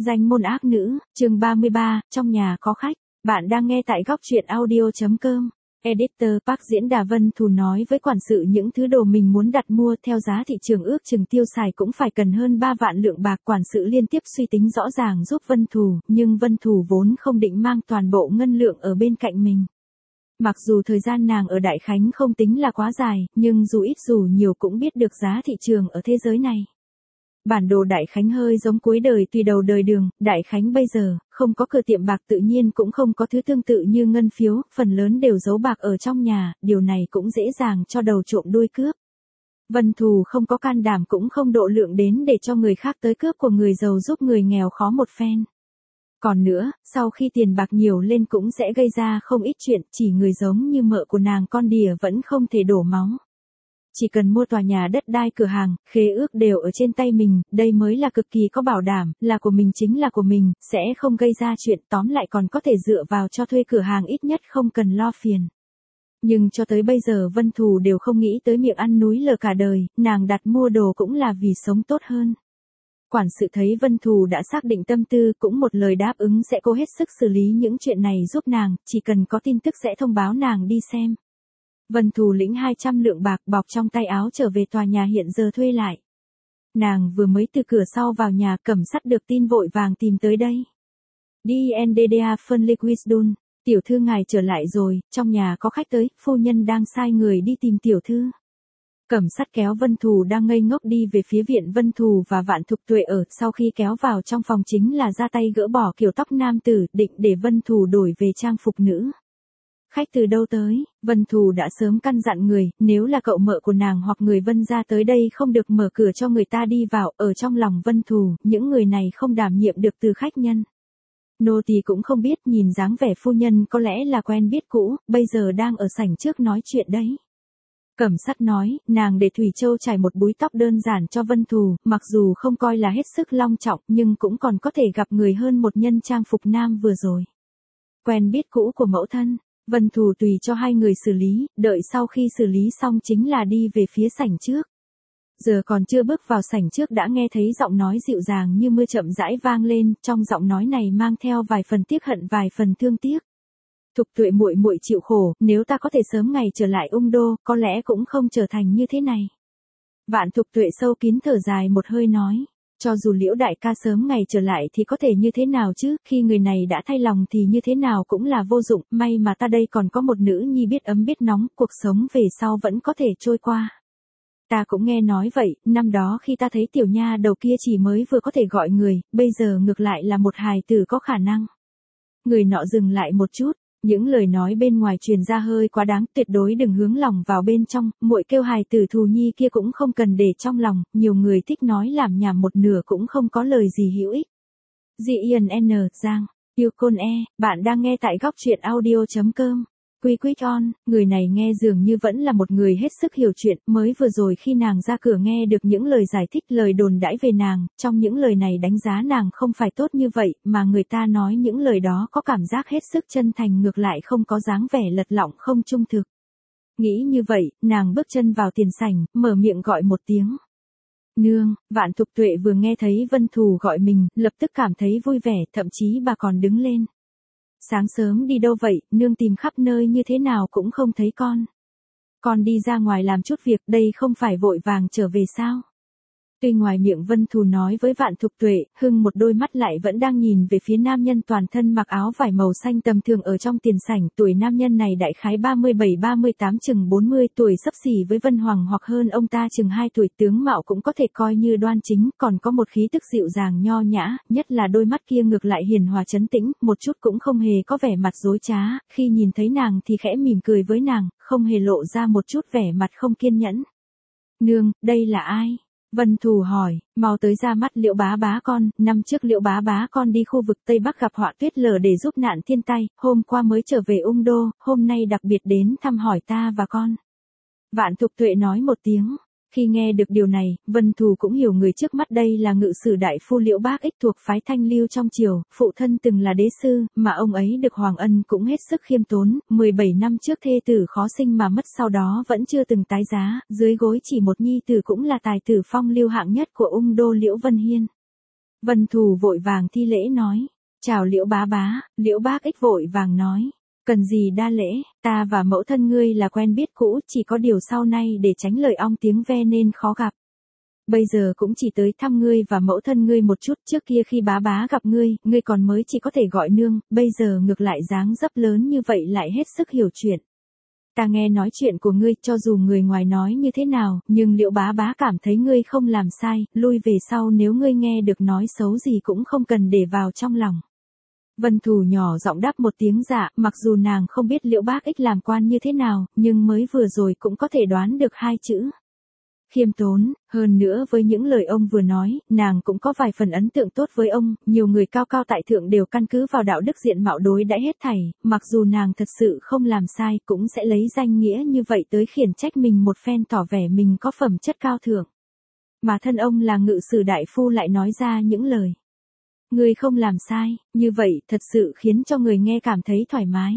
Danh môn ác nữ, chương 33, trong nhà có khách. Bạn đang nghe tại góc truyện audio.com. Editor Park Diễn Đà Vân Thù nói với quản sự những thứ đồ mình muốn đặt mua theo giá thị trường ước chừng tiêu xài cũng phải cần hơn 3 vạn lượng bạc. Quản sự liên tiếp suy tính rõ ràng giúp Vân Thù, nhưng Vân Thù vốn không định mang toàn bộ ngân lượng ở bên cạnh mình. Mặc dù thời gian nàng ở Đại Khánh không tính là quá dài, nhưng dù ít dù nhiều cũng biết được giá thị trường ở thế giới này. Bản đồ Đại Khánh hơi giống cuối đời tùy đầu đời Đường. Đại Khánh bây giờ, không có cửa tiệm bạc tự nhiên cũng không có thứ tương tự như ngân phiếu, phần lớn đều giấu bạc ở trong nhà, điều này cũng dễ dàng cho đầu trộm đuôi cướp. Vân Thù không có can đảm cũng không độ lượng đến để cho người khác tới cướp của người giàu giúp người nghèo khó một phen. Còn nữa, sau khi tiền bạc nhiều lên cũng sẽ gây ra không ít chuyện, chỉ người giống như mợ của nàng con đỉa vẫn không thể đổ máu. Chỉ cần mua tòa nhà đất đai cửa hàng, khế ước đều ở trên tay mình, đây mới là cực kỳ có bảo đảm, là của mình chính là của mình, sẽ không gây ra chuyện, tóm lại còn có thể dựa vào cho thuê cửa hàng ít nhất không cần lo phiền. Nhưng cho tới bây giờ Vân Thù đều không nghĩ tới miệng ăn núi lở cả đời, nàng đặt mua đồ cũng là vì sống tốt hơn. Quản sự thấy Vân Thù đã xác định tâm tư cũng một lời đáp ứng sẽ cố hết sức xử lý những chuyện này giúp nàng, chỉ cần có tin tức sẽ thông báo nàng đi xem. Vân Thù lĩnh 200 lượng bạc bọc trong tay áo trở về tòa nhà hiện giờ thuê lại. Nàng vừa mới từ cửa sau vào nhà, Cẩm Sắt được tin vội vàng tìm tới đây. DNDDA phân Liquidun, tiểu thư ngài trở lại rồi, trong nhà có khách tới, phu nhân đang sai người đi tìm tiểu thư. Cẩm Sắt kéo Vân Thù đang ngây ngốc đi về phía viện Vân Thù và Vạn Thục Tuệ ở, sau khi kéo vào trong phòng chính là ra tay gỡ bỏ kiểu tóc nam tử, định để Vân Thù đổi về trang phục nữ. Khách từ đâu tới? Vân Thù đã sớm căn dặn người, nếu là cậu mợ của nàng hoặc người Vân gia tới đây không được mở cửa cho người ta đi vào, ở trong lòng Vân Thù, những người này không đảm nhiệm được từ khách nhân. Nô tỳ cũng không biết, nhìn dáng vẻ phu nhân có lẽ là quen biết cũ, bây giờ đang ở sảnh trước nói chuyện đấy. Cẩm Sắt nói, nàng để Thủy Châu trải một búi tóc đơn giản cho Vân Thù, mặc dù không coi là hết sức long trọng, nhưng cũng còn có thể gặp người hơn một nhân trang phục nam vừa rồi. Quen biết cũ của mẫu thân. Vân Thù tùy cho hai người xử lý, đợi sau khi xử lý xong chính là đi về phía sảnh trước. Giờ còn chưa bước vào sảnh trước đã nghe thấy giọng nói dịu dàng như mưa chậm rãi vang lên, trong giọng nói này mang theo vài phần tiếc hận vài phần thương tiếc. Thục Tuệ muội muội chịu khổ, nếu ta có thể sớm ngày trở lại Ung Đô, có lẽ cũng không trở thành như thế này. Vạn Thục Tuệ sâu kín thở dài một hơi nói. Cho dù Liễu đại ca sớm ngày trở lại thì có thể như thế nào chứ, khi người này đã thay lòng thì như thế nào cũng là vô dụng, may mà ta đây còn có một nữ nhi biết ấm biết nóng, cuộc sống về sau vẫn có thể trôi qua. Ta cũng nghe nói vậy, năm đó khi ta thấy tiểu nha đầu kia chỉ mới vừa có thể gọi người, bây giờ ngược lại là một hài tử có khả năng. Người nọ dừng lại một chút. Những lời nói bên ngoài truyền ra hơi quá đáng, tuyệt đối đừng hướng lòng vào bên trong, muội kêu hài tử Thù Nhi kia cũng không cần để trong lòng, nhiều người thích nói làm nhảm một nửa cũng không có lời gì hữu ích. G.I.N. Giang, yêu côn bạn đang nghe tại góc truyện audio.com. Quick on, người này nghe dường như vẫn là một người hết sức hiểu chuyện, mới vừa rồi khi nàng ra cửa nghe được những lời giải thích lời đồn đãi về nàng, trong những lời này đánh giá nàng không phải tốt như vậy, mà người ta nói những lời đó có cảm giác hết sức chân thành ngược lại không có dáng vẻ lật lọng không trung thực. Nghĩ như vậy, nàng bước chân vào tiền sảnh, mở miệng gọi một tiếng. Nương, Vạn Thục Tuệ vừa nghe thấy Vân Thù gọi mình, lập tức cảm thấy vui vẻ, thậm chí bà còn đứng lên. Sáng sớm đi đâu vậy, nương tìm khắp nơi như thế nào cũng không thấy con. Con đi ra ngoài làm chút việc, đây không phải vội vàng trở về sao? Tuy ngoài miệng Vân Thù nói với Vạn Thục Tuệ, hưng một đôi mắt lại vẫn đang nhìn về phía nam nhân toàn thân mặc áo vải màu xanh tầm thường ở trong tiền sảnh, tuổi nam nhân này đại khái 37-38 chừng 40 tuổi xấp xỉ với Vân Hoàng hoặc hơn ông ta chừng 2 tuổi, tướng mạo cũng có thể coi như đoan chính, còn có một khí tức dịu dàng nho nhã, nhất là đôi mắt kia ngược lại hiền hòa trấn tĩnh, một chút cũng không hề có vẻ mặt dối trá, khi nhìn thấy nàng thì khẽ mỉm cười với nàng, không hề lộ ra một chút vẻ mặt không kiên nhẫn. Nương, đây là ai? Vân Thù hỏi, mau tới ra mắt Liễu bá bá con, năm trước Liễu bá bá con đi khu vực Tây Bắc gặp họa tuyết lở để giúp nạn thiên tai, hôm qua mới trở về Ung Đô, hôm nay đặc biệt đến thăm hỏi ta và con. Vạn Thục Tuệ nói một tiếng. Khi nghe được điều này, Vân Thù cũng hiểu người trước mắt đây là ngự sử đại phu Liễu Bác Ích thuộc phái Thanh Lưu trong triều, phụ thân từng là đế sư, mà ông ấy được Hoàng Ân cũng hết sức khiêm tốn, 17 năm trước thê tử khó sinh mà mất sau đó vẫn chưa từng tái giá, dưới gối chỉ một nhi tử cũng là tài tử phong lưu hạng nhất của Ung Đô Liễu Vân Hiên. Vân Thù vội vàng thi lễ nói. Chào Liễu bá bá, Liễu bác ích vội vàng nói. Cần gì đa lễ, ta và mẫu thân ngươi là quen biết cũ, chỉ có điều sau này để tránh lời ong tiếng ve nên khó gặp. Bây giờ cũng chỉ tới thăm ngươi và mẫu thân ngươi một chút, trước kia khi bá bá gặp ngươi còn mới chỉ có thể gọi nương, bây giờ ngược lại dáng dấp lớn như vậy lại hết sức hiểu chuyện. Ta nghe nói chuyện của ngươi, cho dù người ngoài nói như thế nào, nhưng Liễu bá bá cảm thấy ngươi không làm sai, lui về sau nếu ngươi nghe được nói xấu gì cũng không cần để vào trong lòng. Vân Thù nhỏ giọng đáp một tiếng dạ, mặc dù nàng không biết Liễu bác ích làm quan như thế nào, nhưng mới vừa rồi cũng có thể đoán được hai chữ. Khiêm tốn, hơn nữa với những lời ông vừa nói, nàng cũng có vài phần ấn tượng tốt với ông, nhiều người cao cao tại thượng đều căn cứ vào đạo đức diện mạo đối đãi hết thảy, mặc dù nàng thật sự không làm sai cũng sẽ lấy danh nghĩa như vậy tới khiển trách mình một phen tỏ vẻ mình có phẩm chất cao thượng. Mà thân ông là ngự sử đại phu lại nói ra những lời. Người không làm sai, như vậy thật sự khiến cho người nghe cảm thấy thoải mái.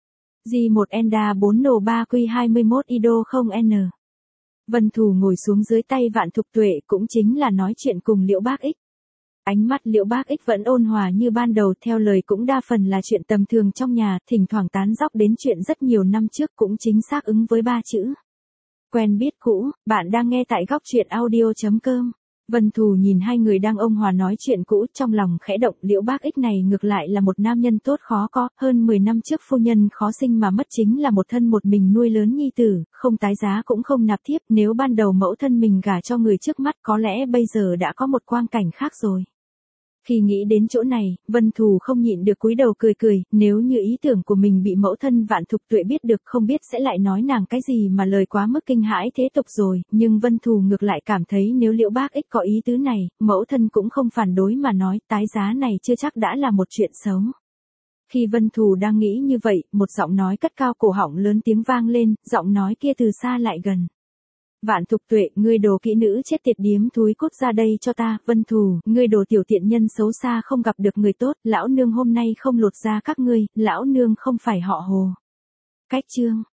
G1 Enda 4 Nổ 3 Q21 Ido 0 N. Vân Thù ngồi xuống dưới tay Vạn Thục Tuệ cũng chính là nói chuyện cùng Liễu bác ích. Ánh mắt Liễu bác ích vẫn ôn hòa như ban đầu, theo lời cũng đa phần là chuyện tầm thường trong nhà, thỉnh thoảng tán dóc đến chuyện rất nhiều năm trước cũng chính xác ứng với ba chữ. Quen biết cũ, bạn đang nghe tại góc truyện audio.com. Vân Thù nhìn hai người đang ôn hòa nói chuyện cũ, trong lòng khẽ động, Liễu bác ích này ngược lại là một nam nhân tốt khó có, hơn 10 năm trước phu nhân khó sinh mà mất, chính là một thân một mình nuôi lớn nhi tử, không tái giá cũng không nạp thiếp, nếu ban đầu mẫu thân mình gả cho người trước mắt có lẽ bây giờ đã có một quang cảnh khác rồi. Khi nghĩ đến chỗ này, Vân Thù không nhịn được cúi đầu cười cười, nếu như ý tưởng của mình bị mẫu thân Vạn Thục Tuệ biết được không biết sẽ lại nói nàng cái gì mà lời quá mức kinh hãi thế tục rồi, nhưng Vân Thù ngược lại cảm thấy nếu Liễu bác ích có ý tứ này, mẫu thân cũng không phản đối mà nói tái giá này chưa chắc đã là một chuyện xấu. Khi Vân Thù đang nghĩ như vậy, một giọng nói cất cao cổ họng lớn tiếng vang lên, giọng nói kia từ xa lại gần. Vạn Thục Tuệ, ngươi đồ kỹ nữ chết tiệt điếm thúi, cút ra đây cho ta. Vân Thù, ngươi đồ tiểu tiện nhân xấu xa không gặp được người tốt, lão nương hôm nay không lột ra các ngươi, lão nương không phải họ Hồ. Cách chương